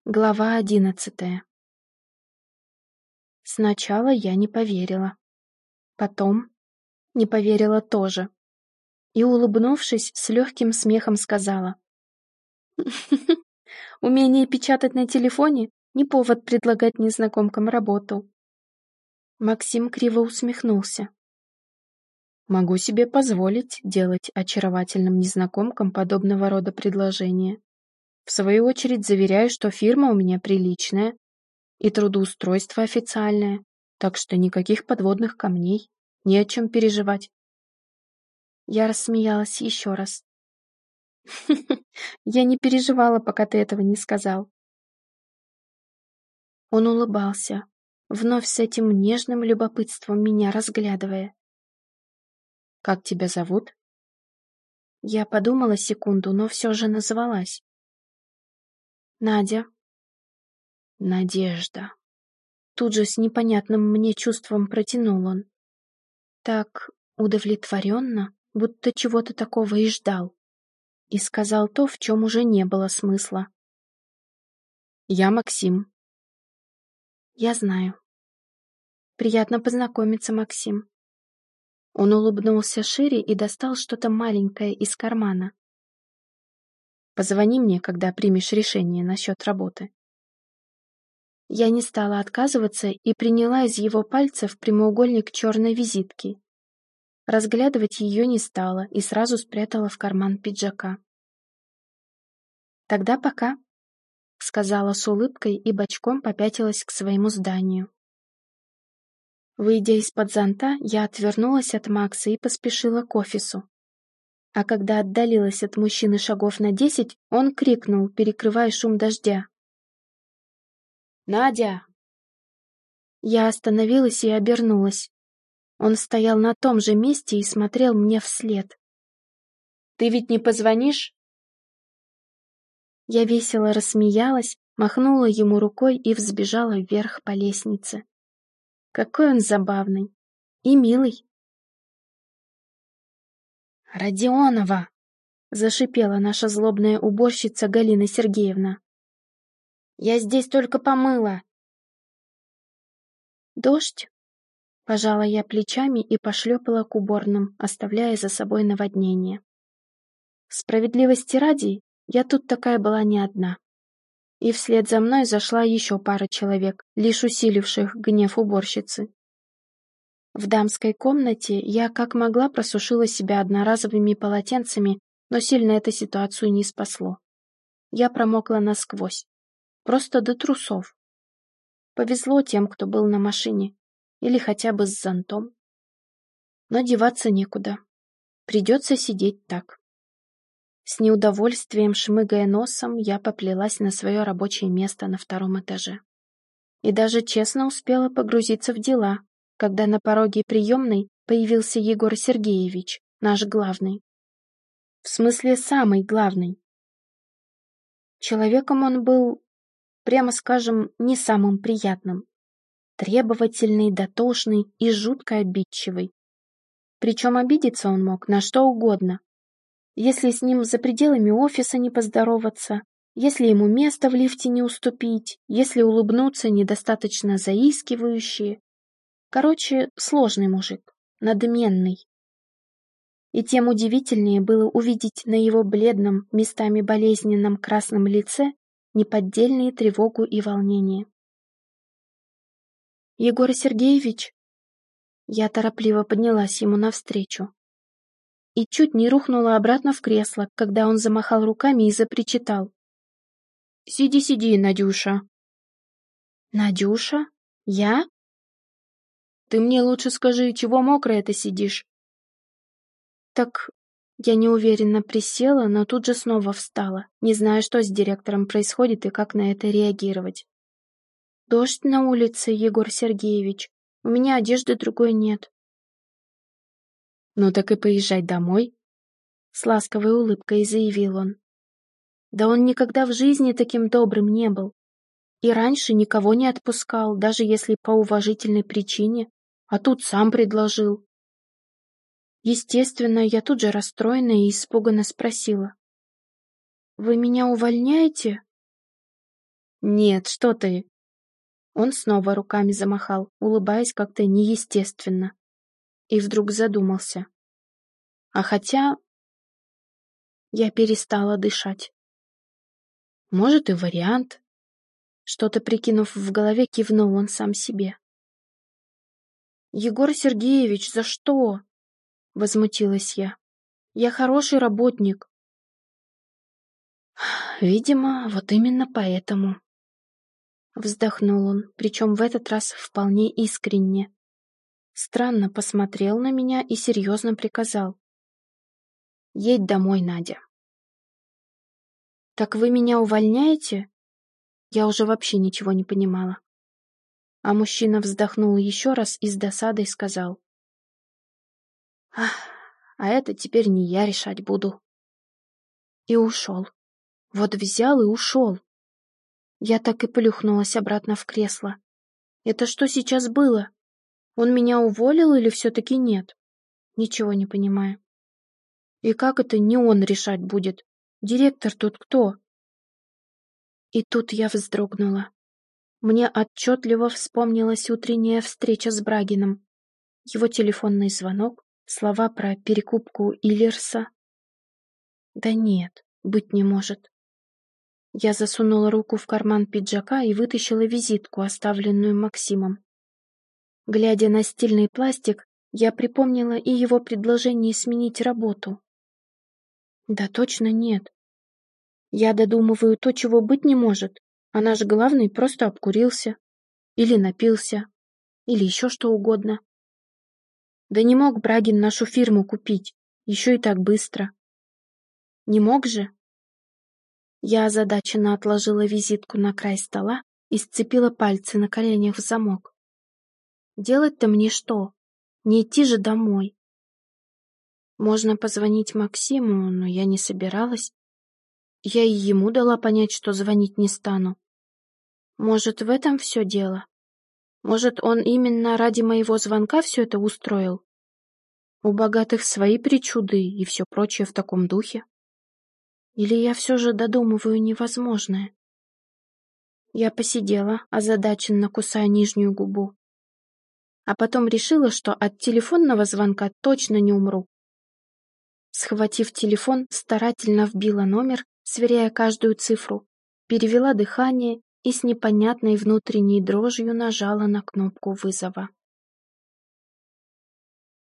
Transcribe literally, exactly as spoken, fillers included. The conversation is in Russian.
Глава одиннадцатая. Сначала я не поверила. Потом не поверила тоже. И, улыбнувшись, с легким смехом сказала: «Умение печатать на телефоне — не повод предлагать незнакомкам работу». Максим криво усмехнулся. «Могу себе позволить делать очаровательным незнакомкам подобного рода предложения. В свою очередь заверяю, что фирма у меня приличная, и трудоустройство официальное, так что никаких подводных камней, не о чем переживать». Я рассмеялась еще раз. Я не переживала, пока ты этого не сказал. Он улыбался, вновь с этим нежным любопытством меня разглядывая. «Как тебя зовут?» Я подумала секунду, но все же назвалась. «Надя». «Надежда». Тут же с непонятным мне чувством протянул он. Так удовлетворенно, будто чего-то такого и ждал. И сказал то, в чем уже не было смысла. «Я Максим». «Я знаю». «Приятно познакомиться, Максим». Он улыбнулся шире и достал что-то маленькое из кармана. «Позвони мне, когда примешь решение насчет работы». Я не стала отказываться и приняла из его пальцев прямоугольник черной визитки. Разглядывать ее не стала и сразу спрятала в карман пиджака. «Тогда пока», — сказала с улыбкой и бочком попятилась к своему зданию. Выйдя из-под зонта, я отвернулась от Макса и поспешила к офису. А когда отдалилась от мужчины шагов на десять, он крикнул, перекрывая шум дождя: «Надя!» Я остановилась и обернулась. Он стоял на том же месте и смотрел мне вслед. «Ты ведь не позвонишь?» Я весело рассмеялась, махнула ему рукой и взбежала вверх по лестнице. Какой он забавный и милый. «Родионова!» — зашипела наша злобная уборщица Галина Сергеевна. «Я здесь только помыла». «Дождь?» — пожала я плечами и пошлепала к уборным, оставляя за собой наводнение. Справедливости ради, я тут такая была не одна. И вслед за мной зашла еще пара человек, лишь усиливших гнев уборщицы. В дамской комнате я как могла просушила себя одноразовыми полотенцами, но сильно это ситуацию не спасло. Я промокла насквозь, просто до трусов. Повезло тем, кто был на машине, или хотя бы с зонтом. Но деваться некуда. Придется сидеть так. С неудовольствием, шмыгая носом, я поплелась на свое рабочее место на втором этаже. И даже честно успела погрузиться в дела, когда на пороге приемной появился Егор Сергеевич, наш главный. В смысле, самый главный. Человеком он был, прямо скажем, не самым приятным. Требовательный, дотошный и жутко обидчивый. Причем обидеться он мог на что угодно. Если с ним за пределами офиса не поздороваться, если ему место в лифте не уступить, если улыбнуться недостаточно заискивающие. Короче, сложный мужик, надменный. И тем удивительнее было увидеть на его бледном, местами болезненном красном лице неподдельные тревогу и волнение. «Егор Сергеевич?» Я торопливо поднялась ему навстречу. И чуть не рухнула обратно в кресло, когда он замахал руками и запричитал. «Сиди, сиди, Надюша». «Надюша? Я?» «Ты мне лучше скажи, чего мокрая ты сидишь?» «Так...» Я неуверенно присела, но тут же снова встала, не зная, что с директором происходит и как на это реагировать. «Дождь на улице, Егор Сергеевич. У меня одежды другой нет». «Ну так и поезжай домой», — с ласковой улыбкой заявил он. Да он никогда в жизни таким добрым не был. И раньше никого не отпускал, даже если по уважительной причине, а тут сам предложил. Естественно, я тут же расстроена и испуганно спросила. «Вы меня увольняете?» Нет, что ты. Он снова руками замахал, улыбаясь как-то неестественно. И вдруг задумался. А хотя... Я перестала дышать. Может, и вариант. Что-то прикинув в голове, кивнул он сам себе. «Егор Сергеевич, за что?» — возмутилась я. «Я хороший работник». «Видимо, вот именно поэтому». Вздохнул он, причем в этот раз вполне искренне. Странно посмотрел на меня и серьезно приказал. «Едь домой, Надя». «Так вы меня увольняете?» Я уже вообще ничего не понимала. А мужчина вздохнул еще раз и с досадой сказал. «Ах, а это теперь не я решать буду». И ушел. Вот взял и ушел. Я так и плюхнулась обратно в кресло. Это что сейчас было? Он меня уволил или все-таки нет? Ничего не понимаю. И как это не он решать будет? Директор тут кто? И тут я вздрогнула. Мне отчетливо вспомнилась утренняя встреча с Брагиным. Его телефонный звонок, слова про перекупку Иллерса. Да нет, быть не может. Я засунула руку в карман пиджака и вытащила визитку, оставленную Максимом. Глядя на стильный пластик, я припомнила и его предложение сменить работу. Да точно нет. Я додумываю то, чего быть не может, а наш главный просто обкурился. Или напился. Или еще что угодно. Да не мог Брагин нашу фирму купить, еще и так быстро. Не мог же? Я озадаченно отложила визитку на край стола и сцепила пальцы на коленях в замок. Делать-то мне что? Не идти же домой. Можно позвонить Максиму, но я не собиралась. Я и ему дала понять, что звонить не стану. Может, в этом все дело? Может, он именно ради моего звонка все это устроил? У богатых свои причуды и все прочее в таком духе. Или я все же додумываю невозможное? Я посидела, озадаченно кусая нижнюю губу. А потом решила, что от телефонного звонка точно не умру. Схватив телефон, старательно вбила номер, сверяя каждую цифру, перевела дыхание и с непонятной внутренней дрожью нажала на кнопку вызова.